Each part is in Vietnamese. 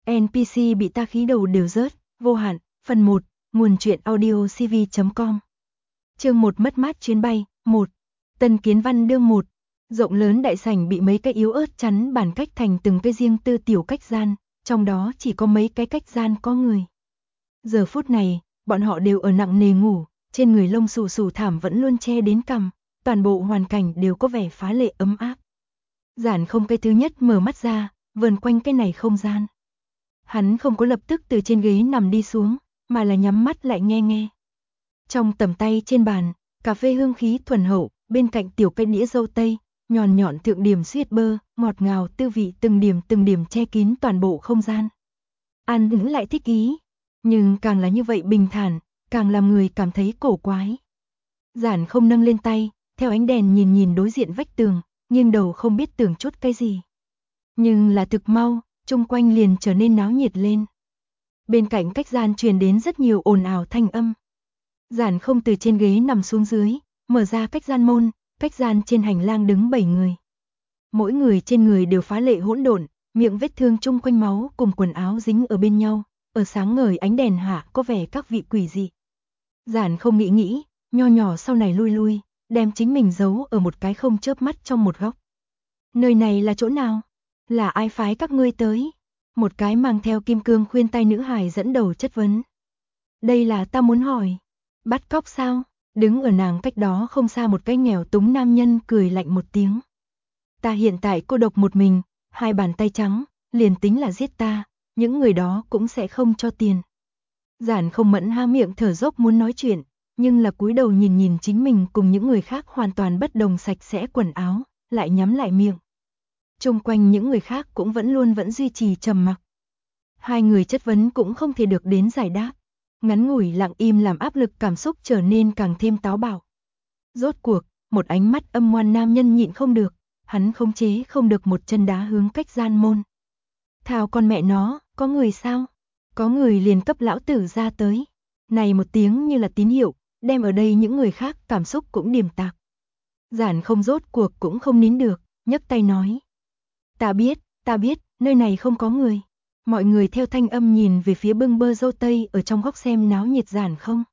NPC bị ta khí đầu đều rớt, vô hạn, phần 1, nguồn truyện audio cv.com. Chương 1 mất mát chuyến bay, 1. Tân Kiến Văn đương 1. Rộng lớn đại sảnh bị mấy cái yếu ớt chắn bản cách thành từng cái riêng tư tiểu cách gian, trong đó chỉ có mấy cái cách gian có người. Giờ phút này, bọn họ đều ở nặng nề ngủ, trên người lông xù xù thảm vẫn luôn che đến cằm, toàn bộ hoàn cảnh đều có vẻ phá lệ ấm áp. Giản không cái thứ nhất mở mắt ra, vờn quanh cái này không gian. Hắn không có lập tức từ trên ghế nằm đi xuống, mà là nhắm mắt lại nghe nghe. Trong tầm tay trên bàn, cà phê hương khí thuần hậu, bên cạnh tiểu cây đĩa dâu tây, nhọn nhọn thượng điểm suyết bơ, ngọt ngào tư vị từng điểm che kín toàn bộ không gian. Ăn đứng lại thích ý, nhưng càng là như vậy bình thản, càng làm người cảm thấy cổ quái. Giản không nâng lên tay, theo ánh đèn nhìn đối diện vách tường, nghiêng đầu không biết tưởng chút cái gì. Nhưng là thực mau, chung quanh liền trở nên náo nhiệt lên. Bên cạnh cách gian truyền đến rất nhiều ồn ào thanh âm. Giản không từ trên ghế nằm xuống dưới, mở ra cách gian môn, cách gian trên hành lang đứng 7 người. Mỗi người trên người đều phá lệ hỗn độn, miệng vết thương chung quanh máu cùng quần áo dính ở bên nhau, ở sáng ngời ánh đèn hạ có vẻ các vị quỷ dị. Giản không nghĩ, nho nhỏ sau này lui, đem chính mình giấu ở một cái không chớp mắt trong một góc. Nơi này là chỗ nào? Là ai phái các ngươi tới? Một cái mang theo kim cương khuyên tai nữ hài dẫn đầu chất vấn. Đây là ta muốn hỏi. Bắt cóc sao? Đứng ở nàng cách đó không xa một cái nghèo túng nam nhân cười lạnh một tiếng. Ta hiện tại cô độc một mình, hai bàn tay trắng, liền tính là giết ta, những người đó cũng sẽ không cho tiền. Giản không mẫn há miệng thở dốc muốn nói chuyện, nhưng là cúi đầu nhìn chính mình cùng những người khác hoàn toàn bất đồng sạch sẽ quần áo, lại nhắm lại miệng. Chung quanh những người khác cũng vẫn duy trì trầm mặc. Hai người chất vấn cũng không thể được đến giải đáp. Ngắn ngủi lặng im làm áp lực cảm xúc trở nên càng thêm táo bạo. Rốt cuộc, một ánh mắt âm ngoan nam nhân nhịn không được, hắn khống chế không được một chân đá hướng cách gian môn. Thảo con mẹ nó, có người sao? Có người liền cấp lão tử ra tới. Này một tiếng như là tín hiệu, đem ở đây những người khác cảm xúc cũng điềm tạc. Giản không rốt cuộc cũng không nín được, nhấc tay nói. Ta biết, nơi này không có người. Mọi người theo thanh âm nhìn về phía bưng bơ dâu tây ở trong góc xem náo nhiệt Giản không.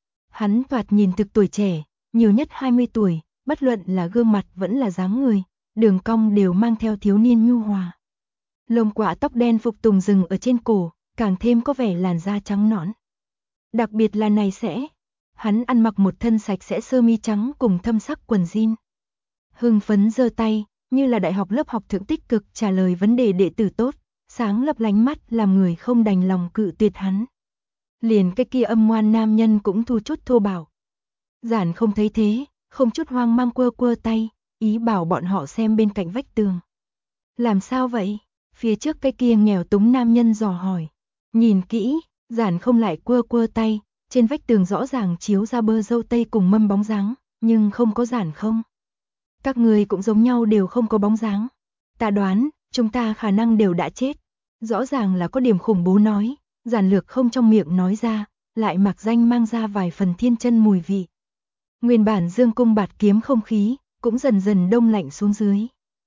Hắn thoạt nhìn thực tuổi trẻ, nhiều nhất 20 tuổi, bất luận là gương mặt vẫn là dáng người, đường cong đều mang theo thiếu niên nhu hòa. Lông quạ tóc đen phục tùng rừng ở trên cổ, càng thêm có vẻ làn da trắng nõn. Đặc biệt là này sẽ, hắn ăn mặc một thân sạch sẽ sơ mi trắng cùng thâm sắc quần jean. Hưng phấn giơ tay, như là đại học lớp học thượng tích cực trả lời vấn đề đệ tử tốt, sáng lấp lánh mắt làm người không đành lòng cự tuyệt hắn. Liền cái kia âm ngoan nam nhân cũng thu chút thô bạo. Giản không thấy thế, không chút hoang mang quơ tay, ý bảo bọn họ xem bên cạnh vách tường. Làm sao vậy? Phía trước cái kia nghèo túng nam nhân dò hỏi. Nhìn kỹ, Giản không lại quơ tay, trên vách tường rõ ràng chiếu ra bơ dâu tây cùng mâm bóng dáng, nhưng không có Giản không. Các người cũng giống nhau đều không có bóng dáng. Ta đoán, chúng ta khả năng đều đã chết. Rõ ràng là có điểm khủng bố nói, Giản lược không trong miệng nói ra, lại mặc danh mang ra vài phần thiên chân mùi vị. Nguyên bản dương cung bạt kiếm không khí, cũng dần đông lạnh xuống dưới.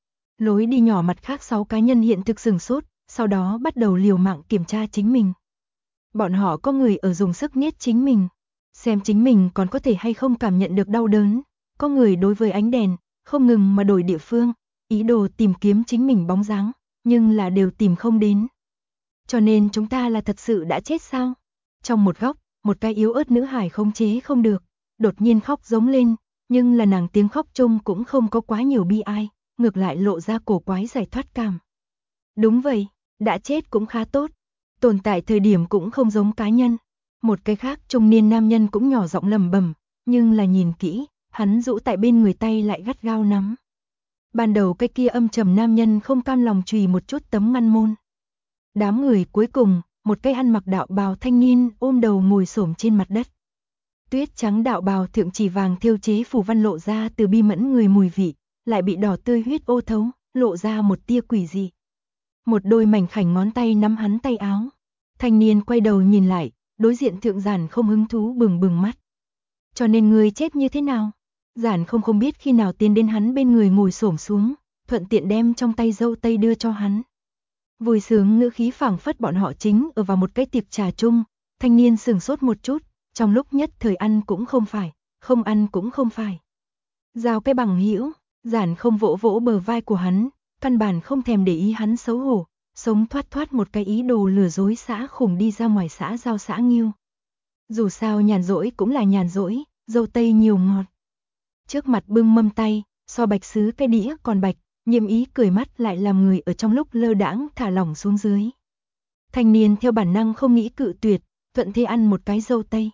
Lối đi nhỏ mặt khác 6 cá nhân hiện thực sửng sốt, sau đó bắt đầu liều mạng kiểm tra chính mình. Bọn họ có người ở dùng sức niết chính mình, xem chính mình còn có thể hay không cảm nhận được đau đớn. Có người đối với ánh đèn, không ngừng mà đổi địa phương, ý đồ tìm kiếm chính mình bóng dáng, nhưng là đều tìm không đến. Cho nên chúng ta là thật sự đã chết sao? Trong một góc, một cái yếu ớt nữ hài khống chế không được, đột nhiên khóc giống lên, nhưng là nàng tiếng khóc chung cũng không có quá nhiều bi ai, ngược lại lộ ra cổ quái giải thoát cảm. Đúng vậy, đã chết cũng khá tốt, tồn tại thời điểm cũng không giống cá nhân. Một cái khác trung niên nam nhân cũng nhỏ giọng lẩm bẩm, nhưng là nhìn kỹ, hắn rũ tại bên người tay lại gắt gao nắm. Ban đầu cái kia âm trầm nam nhân không cam lòng chùy một chút tấm ngăn môn. Đám người cuối cùng, một cái ăn mặc đạo bào thanh niên ôm đầu ngồi xổm trên mặt đất. Tuyết trắng đạo bào thượng chỉ vàng thêu chế phù văn lộ ra từ bi mẫn người mùi vị, lại bị đỏ tươi huyết ô thấu, lộ ra một tia quỷ dị. Một đôi mảnh khảnh ngón tay nắm hắn tay áo. Thanh niên quay đầu nhìn lại, đối diện thượng Giản không hứng thú bừng mắt. Cho nên người chết như thế nào? Giản không biết khi nào tiến đến hắn bên người ngồi xổm xuống, thuận tiện đem trong tay dâu tây đưa cho hắn. Vui sướng ngữ khí phảng phất bọn họ chính ở vào một cái tiệc trà chung. Thanh niên sừng sốt một chút, trong lúc nhất thời ăn cũng không phải, không ăn cũng không phải. Giao cái bằng hữu, Giản không vỗ vỗ bờ vai của hắn, căn bản không thèm để ý hắn xấu hổ, sống thoát thoát một cái ý đồ lừa dối xã khủng đi ra ngoài xã giao xã Nghiêu. Dù sao nhàn rỗi cũng là nhàn rỗi, dâu tây nhiều ngọt. Trước mặt bưng mâm tay, so bạch sứ cái đĩa còn bạch, Nhiễm Ý cười mắt lại làm người ở trong lúc lơ đãng thả lỏng xuống dưới. Thanh niên theo bản năng không nghĩ cự tuyệt, thuận thế ăn một cái dâu tây.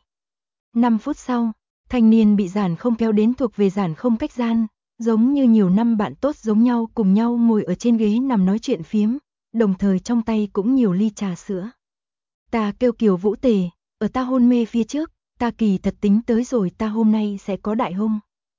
5 phút sau, thanh niên bị Giản không kéo đến thuộc về Giản không cách gian, giống như nhiều năm bạn tốt giống nhau cùng nhau ngồi ở trên ghế nằm nói chuyện phiếm, đồng thời trong tay cũng nhiều ly trà sữa. Ta kêu Kiều Vũ Tề, ở ta hôn mê phía trước, ta kỳ thật tính tới rồi ta hôm nay sẽ có đại hung.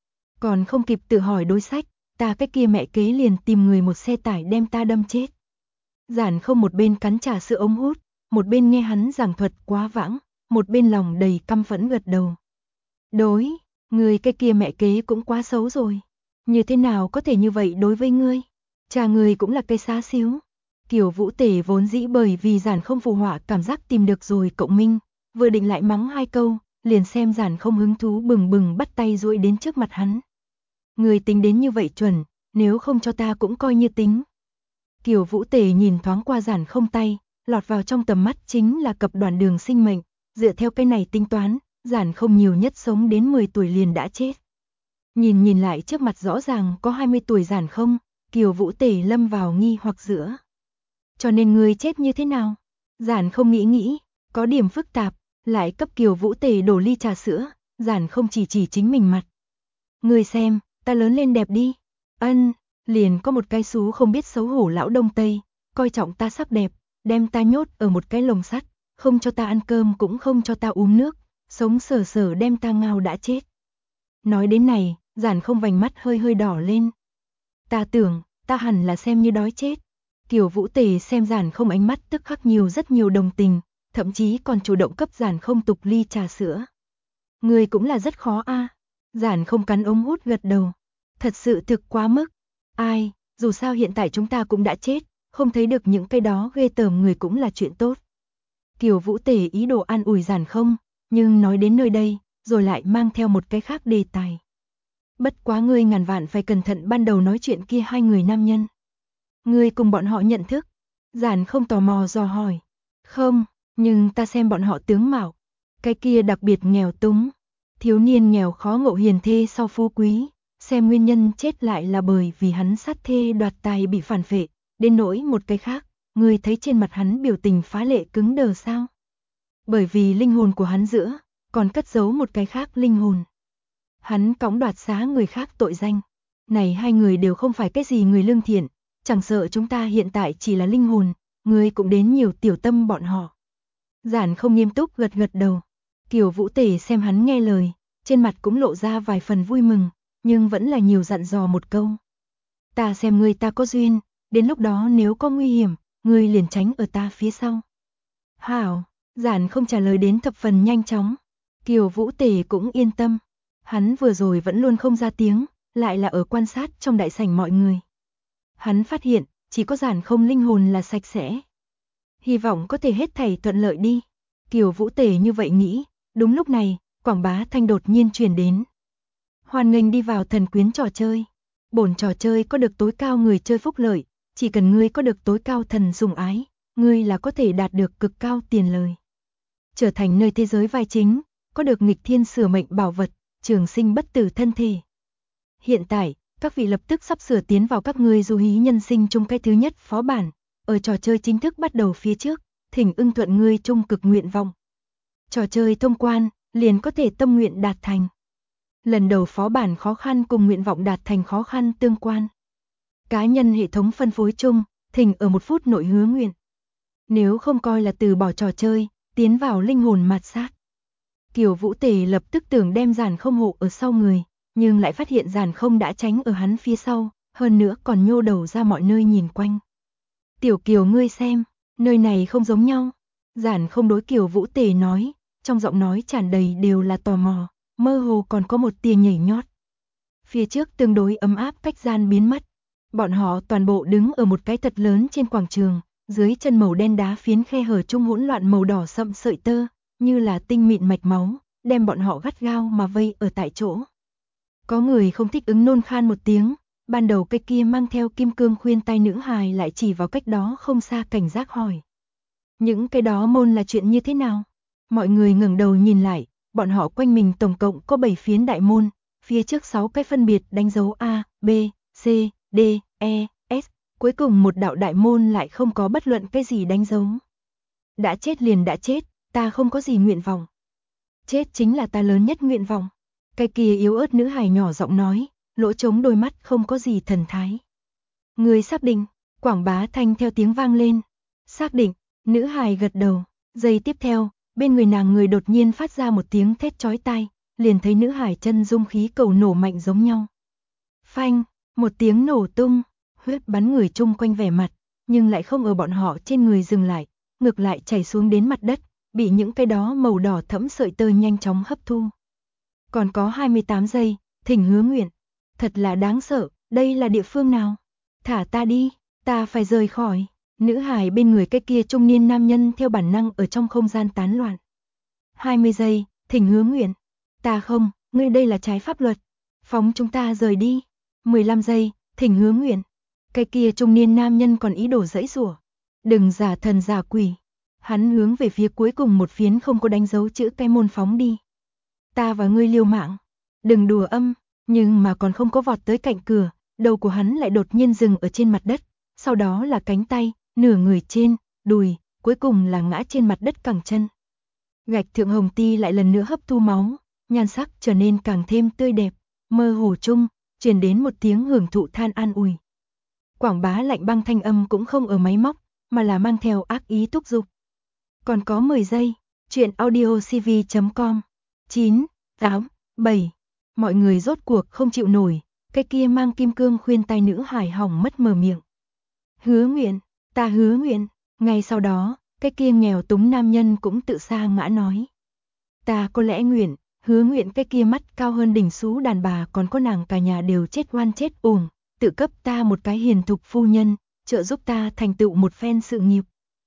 Còn không kịp tự hỏi đối sách, ta cái kia mẹ kế liền tìm người một xe tải đem ta đâm chết. Giản không một bên cắn trà sữa ống hút, một bên nghe hắn giảng thuật quá vãng, một bên lòng đầy căm phẫn gật đầu. Đối, người cái kia mẹ kế cũng quá xấu rồi. Như thế nào có thể như vậy đối với ngươi? Cha người cũng là cây xá xíu. Kiều Vũ Tề vốn dĩ bởi vì Giản không phù họa cảm giác tìm được rồi cộng minh, vừa định lại mắng 2 câu, liền xem Giản không hứng thú bừng bừng bắt tay duỗi đến trước mặt hắn. Người tính đến như vậy chuẩn, nếu không cho ta cũng coi như tính. Kiều Vũ Tề nhìn thoáng qua Giản không tay, lọt vào trong tầm mắt chính là cập đoạn đường sinh mệnh, dựa theo cái này tính toán, Giản không nhiều nhất sống đến 10 tuổi liền đã chết. Nhìn lại trước mặt rõ ràng có 20 tuổi Giản không, Kiều Vũ Tề lâm vào nghi hoặc giữa. Cho nên ngươi chết như thế nào? Giản không nghĩ, có điểm phức tạp, lại cấp Kiều Vũ Tề đổ ly trà sữa, Giản không chỉ chính mình mặt. Ngươi xem, ta lớn lên đẹp đi. Ân, liền có một cái xú không biết xấu hổ lão Đông Tây, coi trọng ta sắc đẹp, đem ta nhốt ở một cái lồng sắt, không cho ta ăn cơm cũng không cho ta uống nước, sống sờ sờ đem ta ngao đã chết. Nói đến này, Giản không vành mắt hơi đỏ lên. Ta tưởng, ta hẳn là xem như đói chết. Kiều Vũ Tề xem Giản không ánh mắt tức khắc rất nhiều đồng tình, thậm chí còn chủ động cấp Giản không tục ly trà sữa. Người cũng là rất khó a. Giản không cắn ống hút gật đầu. Thật sự thực quá mức. Ai, dù sao hiện tại chúng ta cũng đã chết, không thấy được những cái đó ghê tởm người cũng là chuyện tốt. Kiều Vũ Tề ý đồ an ủi Giản không, nhưng nói đến nơi đây, rồi lại mang theo một cái khác đề tài. Bất quá ngươi ngàn vạn phải cẩn thận ban đầu nói chuyện kia 2 người nam nhân. Ngươi cùng bọn họ nhận thức? Giản không tò mò dò hỏi. Không, nhưng ta xem bọn họ tướng mạo. Cái kia đặc biệt nghèo túng. Thiếu niên nghèo khó ngộ hiền thê sau phú quý. Xem nguyên nhân chết lại là bởi vì hắn sát thê đoạt tài bị phản phệ. Đến nỗi một cái khác, ngươi thấy trên mặt hắn biểu tình phá lệ cứng đờ sao? Bởi vì linh hồn của hắn giữa, còn cất giấu một cái khác linh hồn. Hắn cõng đoạt xá người khác tội danh. Này 2 người đều không phải cái gì người lương thiện, chẳng sợ chúng ta hiện tại chỉ là linh hồn, ngươi cũng đến nhiều tiểu tâm bọn họ. Giản không nghiêm túc gật đầu. Kiều Vũ Tề xem hắn nghe lời, trên mặt cũng lộ ra vài phần vui mừng, nhưng vẫn là nhiều dặn dò một câu. Ta xem ngươi ta có duyên, đến lúc đó nếu có nguy hiểm, ngươi liền tránh ở ta phía sau. Hảo, Giản không trả lời đến thập phần nhanh chóng. Kiều Vũ Tề cũng yên tâm. Hắn vừa rồi vẫn luôn không ra tiếng, lại là ở quan sát trong đại sảnh mọi người. Hắn phát hiện, chỉ có Giản không linh hồn là sạch sẽ. Hy vọng có thể hết thảy thuận lợi đi. Kiều Vũ Tề như vậy nghĩ, đúng lúc này, quảng bá thanh đột nhiên truyền đến. Hoan nghênh đi vào thần quyến trò chơi. Bổn trò chơi có được tối cao người chơi phúc lợi, chỉ cần ngươi có được tối cao thần sủng ái, ngươi là có thể đạt được cực cao tiền lời. Trở thành nơi thế giới vai chính, có được nghịch thiên sửa mệnh bảo vật, trường sinh bất tử thân thể. Hiện tại, các vị lập tức sắp sửa tiến vào các ngươi du hí nhân sinh chung cái thứ nhất phó bản. Ở trò chơi chính thức bắt đầu phía trước, thỉnh ưng thuận ngươi chung cực nguyện vọng. Trò chơi thông quan, liền có thể tâm nguyện đạt thành. Lần đầu phó bản khó khăn cùng nguyện vọng đạt thành khó khăn tương quan. Cá nhân hệ thống phân phối chung, thỉnh ở 1 phút nội hứa nguyện. Nếu không coi là từ bỏ trò chơi, tiến vào linh hồn mạt sát. Kiều Vũ Tề lập tức tưởng đem Giản không hộ ở sau người, nhưng lại phát hiện Giản không đã tránh ở hắn phía sau, hơn nữa còn nhô đầu ra mọi nơi nhìn quanh. Tiểu Kiều ngươi xem, nơi này không giống nhau. Giản không đối Kiều Vũ Tề nói, trong giọng nói tràn đầy đều là tò mò, mơ hồ còn có một tia nhảy nhót. Phía trước tương đối ấm áp cách gian biến mất. Bọn họ toàn bộ đứng ở một cái thật lớn trên quảng trường, dưới chân màu đen đá phiến khe hở trung hỗn loạn màu đỏ sậm sợi tơ, như là tinh mịn mạch máu, đem bọn họ gắt gao mà vây ở tại chỗ. Có người không thích ứng nôn khan một tiếng, ban đầu cái kia mang theo kim cương khuyên tai nữ hài lại chỉ vào cách đó không xa cảnh giác hỏi. Những cái đó môn là chuyện như thế nào? Mọi người ngẩng đầu nhìn lại, bọn họ quanh mình tổng cộng có 7 phiến đại môn, phía trước 6 cái phân biệt đánh dấu A, B, C, D, E, S, cuối cùng một đạo đại môn lại không có bất luận cái gì đánh dấu. Đã chết liền đã chết, ta không có gì nguyện vọng. Chết chính là ta lớn nhất nguyện vọng. Cái kia yếu ớt nữ hài nhỏ giọng nói, lỗ trống đôi mắt không có gì thần thái. Người xác định, Quảng Bá Thanh theo tiếng vang lên. Xác định, nữ hài gật đầu, giây tiếp theo, bên người nàng người đột nhiên phát ra một tiếng thét chói tai, liền thấy nữ hài chân dung khí cầu nổ mạnh giống nhau. Phanh, một tiếng nổ tung, huyết bắn người chung quanh vẻ mặt, nhưng lại không ở bọn họ trên người dừng lại, ngược lại chảy xuống đến mặt đất, bị những cái đó màu đỏ thẫm sợi tơ nhanh chóng hấp thu. Còn có 28 giây, thỉnh hứa nguyện. Thật là đáng sợ, đây là địa phương nào? Thả ta đi, ta phải rời khỏi. Nữ hài bên người cái kia trung niên nam nhân theo bản năng ở trong không gian tán loạn. 20 giây, thỉnh hứa nguyện. Ta không, ngươi đây là trái pháp luật. Phóng chúng ta rời đi. 15 giây, thỉnh hứa nguyện. Cái kia trung niên nam nhân còn ý đồ giãy giụa. Đừng giả thần giả quỷ. Hắn hướng về phía cuối cùng một phiến không có đánh dấu chữ cái môn phóng đi. Ta và ngươi liều mạng. Đừng đùa âm, nhưng mà còn không có vọt tới cạnh cửa, đầu của hắn lại đột nhiên dừng ở trên mặt đất, sau đó là cánh tay, nửa người trên, đùi, cuối cùng là ngã trên mặt đất cẳng chân. Gạch thượng hồng ti lại lần nữa hấp thu máu, nhan sắc trở nên càng thêm tươi đẹp, mơ hồ chung, truyền đến một tiếng hưởng thụ than an ủi. Quảng Bá lạnh băng thanh âm cũng không ở máy móc, mà là mang theo ác ý thúc giục. Còn có 10 giây, chuyện audiocv.com 9, 8, 7. Mọi người rốt cuộc không chịu nổi, cái kia mang kim cương khuyên tai nữ hài hỏng mất mở miệng. Hứa nguyện, ta hứa nguyện. Ngay sau đó, cái kia nghèo túng nam nhân cũng tự sa ngã nói. Ta có lẽ nguyện, hứa nguyện cái kia mắt cao hơn đỉnh xú đàn bà còn có nàng cả nhà đều chết oan chết uổng, tự cấp ta một cái hiền thục phu nhân, trợ giúp ta thành tựu một phen sự nghiệp.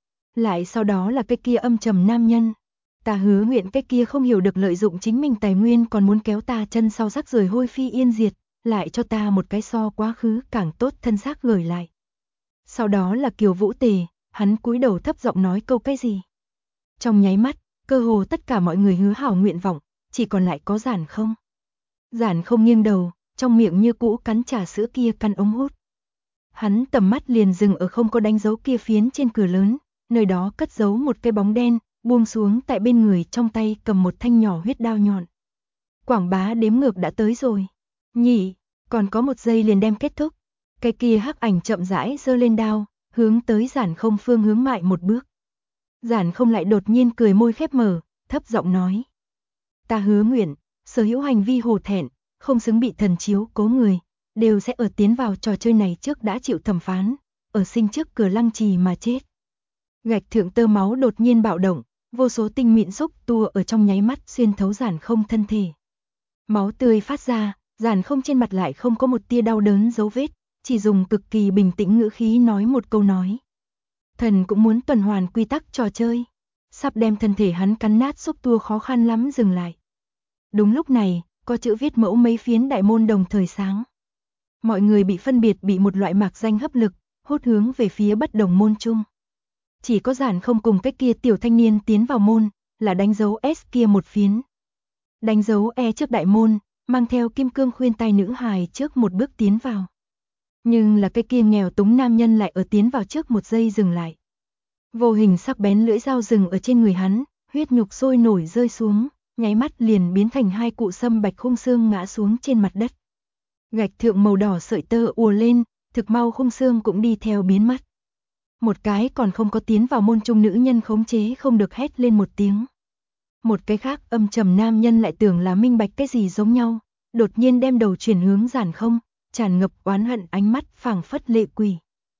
Lại sau đó là cái kia âm trầm nam nhân. Ta hứa nguyện cái kia không hiểu được lợi dụng chính mình tài nguyên còn muốn kéo ta chân sau rắc rời hôi phi yên diệt, lại cho ta một cái so quá khứ càng tốt thân xác gửi lại. Sau đó là Kiều Vũ Tề, hắn cúi đầu thấp giọng nói câu cái gì. Trong nháy mắt, cơ hồ tất cả mọi người hứa hảo nguyện vọng, chỉ còn lại có Giản Không. Giản Không nghiêng đầu, trong miệng như cũ cắn trà sữa kia căn ống hút. Hắn tầm mắt liền dừng ở không có đánh dấu kia phiến trên cửa lớn, nơi đó cất giấu một cái bóng đen, buông xuống tại bên người trong tay cầm một thanh nhỏ huyết đao nhọn. Quảng Bá đếm ngược đã tới rồi. Nhỉ, còn có 1 giây liền đem kết thúc. Cái kia hắc ảnh chậm rãi giơ lên đao, hướng tới Giản Không phương hướng mại một bước. Giản Không lại đột nhiên cười môi khép mở, thấp giọng nói. Ta hứa nguyện, sở hữu hành vi hổ thẹn, không xứng bị thần chiếu cố người, đều sẽ ở tiến vào trò chơi này trước đã chịu thẩm phán, ở sinh trước cửa lăng trì mà chết. Gạch thượng tơ máu đột nhiên bạo động, vô số tinh mịn xúc tua ở trong nháy mắt xuyên thấu Giản Không thân thể. Máu tươi phát ra, Giản Không trên mặt lại không có một tia đau đớn dấu vết, chỉ dùng cực kỳ bình tĩnh ngữ khí nói một câu nói. Thần cũng muốn tuần hoàn quy tắc trò chơi. Sắp đem thân thể hắn cắn nát xúc tua khó khăn lắm dừng lại. Đúng lúc này, có chữ viết mẫu mấy phiến đại môn đồng thời sáng. Mọi người bị phân biệt bị một loại mạc danh hấp lực, hút hướng về phía bất đồng môn chung. Chỉ có Giản Không cùng cái kia tiểu thanh niên tiến vào môn, là đánh dấu S kia một phiến. Đánh dấu E trước đại môn, mang theo kim cương khuyên tai nữ hài trước một bước tiến vào. Nhưng là cái kia nghèo túng nam nhân lại ở tiến vào trước 1 giây dừng lại. Vô hình sắc bén lưỡi dao rừng ở trên người hắn, huyết nhục sôi nổi rơi xuống, nháy mắt liền biến thành 2 cụ sâm bạch khung xương ngã xuống trên mặt đất. Gạch thượng màu đỏ sợi tơ ùa lên, thực mau khung xương cũng đi theo biến mất. Một cái còn không có tiến vào môn trung nữ nhân khống chế không được hét lên một tiếng. Một cái khác âm trầm nam nhân lại tưởng là minh bạch cái gì giống nhau, đột nhiên đem đầu chuyển hướng Giản Không, tràn ngập oán hận ánh mắt phảng phất lệ quỷ.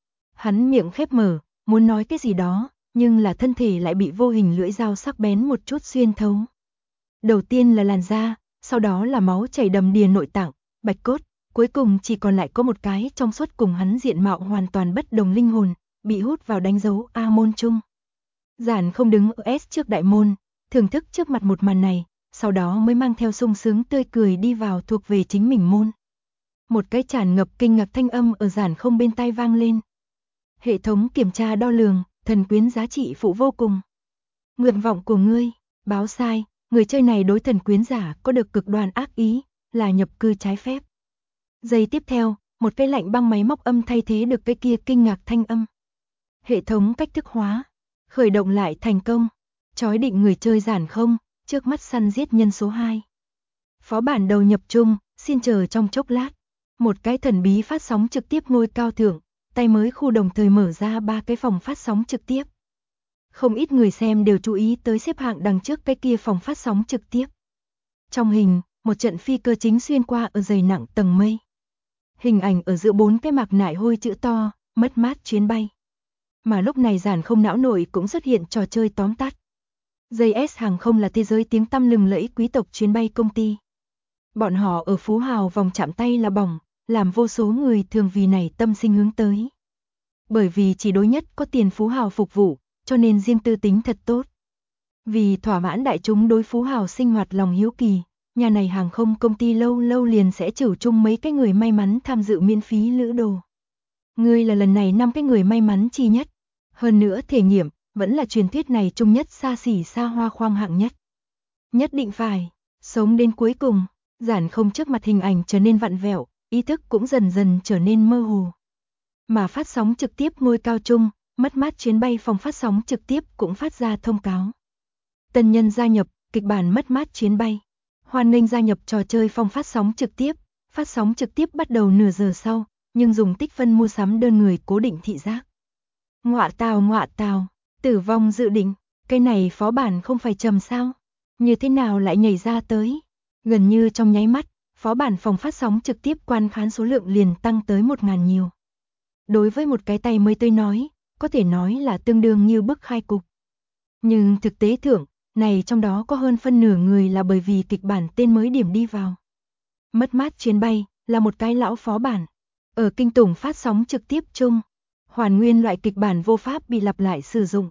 Hắn miệng khép mở, muốn nói cái gì đó, nhưng là thân thể lại bị vô hình lưỡi dao sắc bén một chút xuyên thấu. Đầu tiên là làn da, sau đó là máu chảy đầm đìa nội tạng, bạch cốt, cuối cùng chỉ còn lại có một cái trong suốt cùng hắn diện mạo hoàn toàn bất đồng linh hồn, bị hút vào đánh dấu A môn chung. Giản không đứng ở S trước đại môn, thưởng thức trước mặt một màn này, sau đó mới mang theo sung sướng tươi cười đi vào thuộc về chính mình môn. Một cái tràn ngập kinh ngạc thanh âm ở Giản không bên tai vang lên. Hệ thống kiểm tra đo lường, thần quyến giá trị phụ vô cùng. Nguyện vọng của ngươi, báo sai, người chơi này đối thần quyến giả có được cực đoan ác ý, là nhập cư trái phép. Giây tiếp theo, một cái lạnh băng máy móc âm thay thế được cái kia kinh ngạc thanh âm. Hệ thống cách thức hóa, khởi động lại thành công, chói định người chơi Giản không, trước mắt săn giết nhân số 2. Phó bản đầu nhập chung, xin chờ trong chốc lát. Một cái thần bí phát sóng trực tiếp ngôi cao thượng, tay mới khu đồng thời mở ra 3 cái phòng phát sóng trực tiếp. Không ít người xem đều chú ý tới xếp hạng đằng trước cái kia phòng phát sóng trực tiếp. Trong hình, một trận phi cơ chính xuyên qua ở dày nặng tầng mây. Hình ảnh ở giữa 4 cái mạc nải hôi chữ to, mất mát chuyến bay. Mà lúc này Giản không não nội cũng xuất hiện trò chơi tóm tắt. JS hàng không là thế giới tiếng tăm lừng lẫy quý tộc chuyến bay công ty. Bọn họ ở phú hào vòng chạm tay là bỏng, làm vô số người thường vì này tâm sinh hướng tới. Bởi vì chỉ đối nhất có tiền phú hào phục vụ, cho nên riêng tư tính thật tốt. Vì thỏa mãn đại chúng đối phú hào sinh hoạt lòng hiếu kỳ, nhà này hàng không công ty lâu lâu liền sẽ trừ chung mấy cái người may mắn tham dự miễn phí lữ đồ. Ngươi là lần này 5 cái người may mắn chi nhất. Hơn nữa thể nghiệm, vẫn là truyền thuyết này chung nhất xa xỉ xa hoa khoang hạng nhất. Nhất định phải, sống đến cuối cùng, Giản không trước mặt hình ảnh trở nên vặn vẹo, ý thức cũng dần dần trở nên mơ hồ. Mà phát sóng trực tiếp ngôi cao chung, mất mát chuyến bay phòng phát sóng trực tiếp cũng phát ra thông cáo. Tân nhân gia nhập, kịch bản mất mát chuyến bay. Hoan nghênh gia nhập trò chơi phòng phát sóng trực tiếp bắt đầu nửa giờ sau, nhưng dùng tích phân mua sắm đơn người cố định thị giác. Ngọa tào, tử vong dự định, cái này phó bản không phải trầm sao? Như thế nào lại nhảy ra tới? Gần như trong nháy mắt, phó bản phòng phát sóng trực tiếp quan khán số lượng liền tăng tới 1000 nhiều. Đối với một cái tay mới tôi nói, có thể nói là tương đương như bức khai cục. Nhưng thực tế thượng, này trong đó có hơn phân nửa người là bởi vì kịch bản tên mới điểm đi vào. Mất mát chuyến bay, là một cái lão phó bản. Ở kinh tủng phát sóng trực tiếp chung, hoàn nguyên loại kịch bản vô pháp bị lặp lại sử dụng.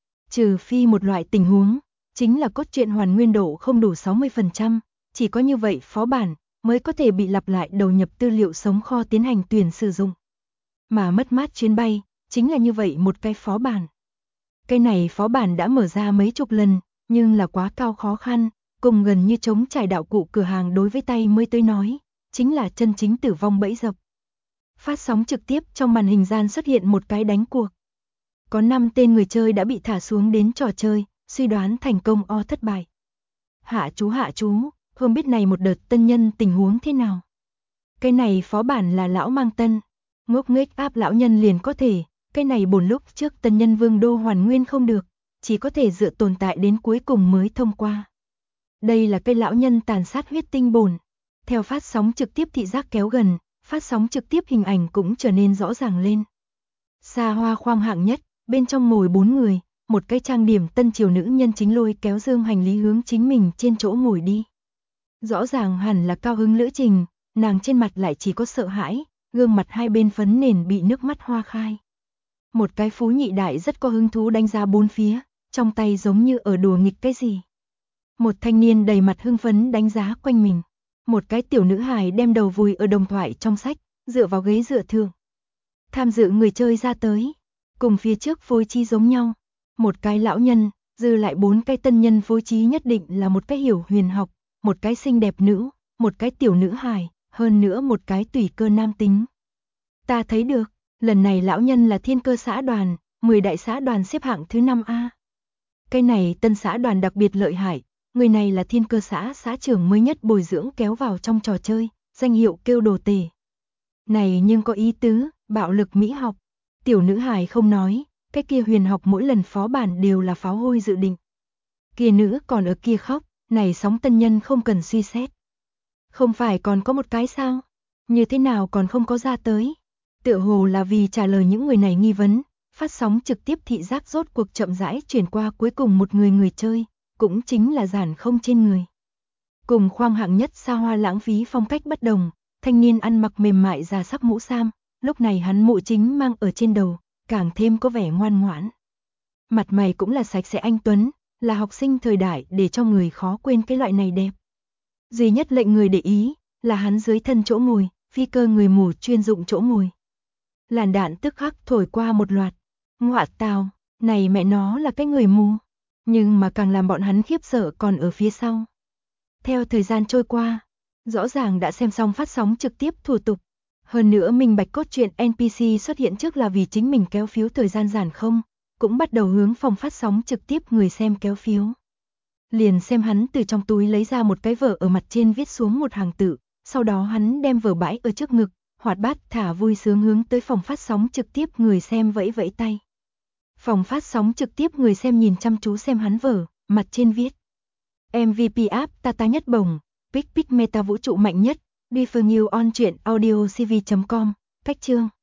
Trừ phi một loại tình huống, chính là cốt truyện hoàn nguyên độ không đủ 60%, chỉ có như vậy phó bản mới có thể bị lặp lại đầu nhập tư liệu sống kho tiến hành tuyển sử dụng. Mà mất mát chuyến bay, chính là như vậy một cái phó bản. Cái này phó bản đã mở ra mấy chục lần, nhưng là quá cao khó khăn, cùng gần như chống trải đạo cụ cửa hàng đối với tay mới tới nói, chính là chân chính tử vong bẫy dập. Phát sóng trực tiếp trong màn hình gian xuất hiện một cái đánh cuộc. Có 5 tên người chơi đã bị thả xuống đến trò chơi, suy đoán thành công o thất bại. Hạ chú, không biết này một đợt tân nhân tình huống thế nào. Cái này phó bản là lão mang tân, ngốc nghếch áp lão nhân liền có thể, cái này bổn lúc trước tân nhân vương đô hoàn nguyên không được, chỉ có thể dựa tồn tại đến cuối cùng mới thông qua. Đây là cây lão nhân tàn sát huyết tinh bổn. Theo phát sóng trực tiếp thị giác kéo gần, phát sóng trực tiếp hình ảnh cũng trở nên rõ ràng lên. Xa hoa khoang hạng nhất, bên trong ngồi 4 người, một cái trang điểm tân triều nữ nhân chính lôi kéo dương hành lý hướng chính mình trên chỗ ngồi đi. Rõ ràng hẳn là cao hứng lữ trình, nàng trên mặt lại chỉ có sợ hãi, gương mặt hai bên phấn nền bị nước mắt hoa khai. Một cái phú nhị đại rất có hứng thú đánh giá bốn phía, trong tay giống như ở đùa nghịch cái gì. Một thanh niên đầy mặt hưng phấn đánh giá quanh mình. Một cái tiểu nữ hài đem đầu vùi ở đồng thoại trong sách, dựa vào ghế dựa thượng. Tham dự người chơi ra tới, cùng phía trước phối trí giống nhau. Một cái lão nhân, dư lại 4 cái tân nhân phối trí nhất định là một cái hiểu huyền học, một cái xinh đẹp nữ, một cái tiểu nữ hài, hơn nữa một cái tùy cơ nam tính. Ta thấy được, lần này lão nhân là thiên cơ xã đoàn, 10 đại xã đoàn xếp hạng thứ 5A. Cái này tân xã đoàn đặc biệt lợi hại, người này là thiên cơ xã trưởng mới nhất bồi dưỡng kéo vào trong trò chơi, danh hiệu kêu đồ tể. Này nhưng có ý tứ, bạo lực mỹ học. Tiểu nữ hài không nói, cái kia huyền học mỗi lần phó bản đều là pháo hôi dự định. Kia nữ còn ở kia khóc, này sóng tân nhân không cần suy xét. Không phải còn có một cái sao? Như thế nào còn không có ra tới? Tựa hồ là vì trả lời những người này nghi vấn, phát sóng trực tiếp thị giác rốt cuộc chậm rãi chuyển qua cuối cùng một người chơi, cũng chính là Giản không trên người. Cùng khoang hạng nhất xa hoa lãng phí phong cách bất đồng, thanh niên ăn mặc mềm mại già sắc mũ sam, lúc này hắn mũ chính mang ở trên đầu, càng thêm có vẻ ngoan ngoãn. Mặt mày cũng là sạch sẽ anh tuấn, là học sinh thời đại để cho người khó quên cái loại này đẹp. Duy nhất lệnh người để ý là hắn dưới thân chỗ ngồi, phi cơ người mù chuyên dụng chỗ ngồi. Làn đạn tức khắc thổi qua một loạt. Ngọa tào, này mẹ nó là cái người mù. Nhưng mà càng làm bọn hắn khiếp sợ còn ở phía sau. Theo thời gian trôi qua, rõ ràng đã xem xong phát sóng trực tiếp thủ tục. Hơn nữa minh bạch cốt truyện NPC xuất hiện trước là vì chính mình kéo phiếu thời gian giản không, cũng bắt đầu hướng phòng phát sóng trực tiếp người xem kéo phiếu. Liền xem hắn từ trong túi lấy ra một cái vở ở mặt trên viết xuống một hàng tự, sau đó hắn đem vở bãi ở trước ngực, hoạt bát thả vui sướng hướng tới phòng phát sóng trực tiếp người xem vẫy vẫy tay. Phòng phát sóng trực tiếp người xem nhìn chăm chú xem hắn vở, mặt trên viết MVP app Tata nhất bổng, Pick Pick Meta vũ trụ mạnh nhất, Đi Phương Yêu on truyện audio cv.com, cách chương.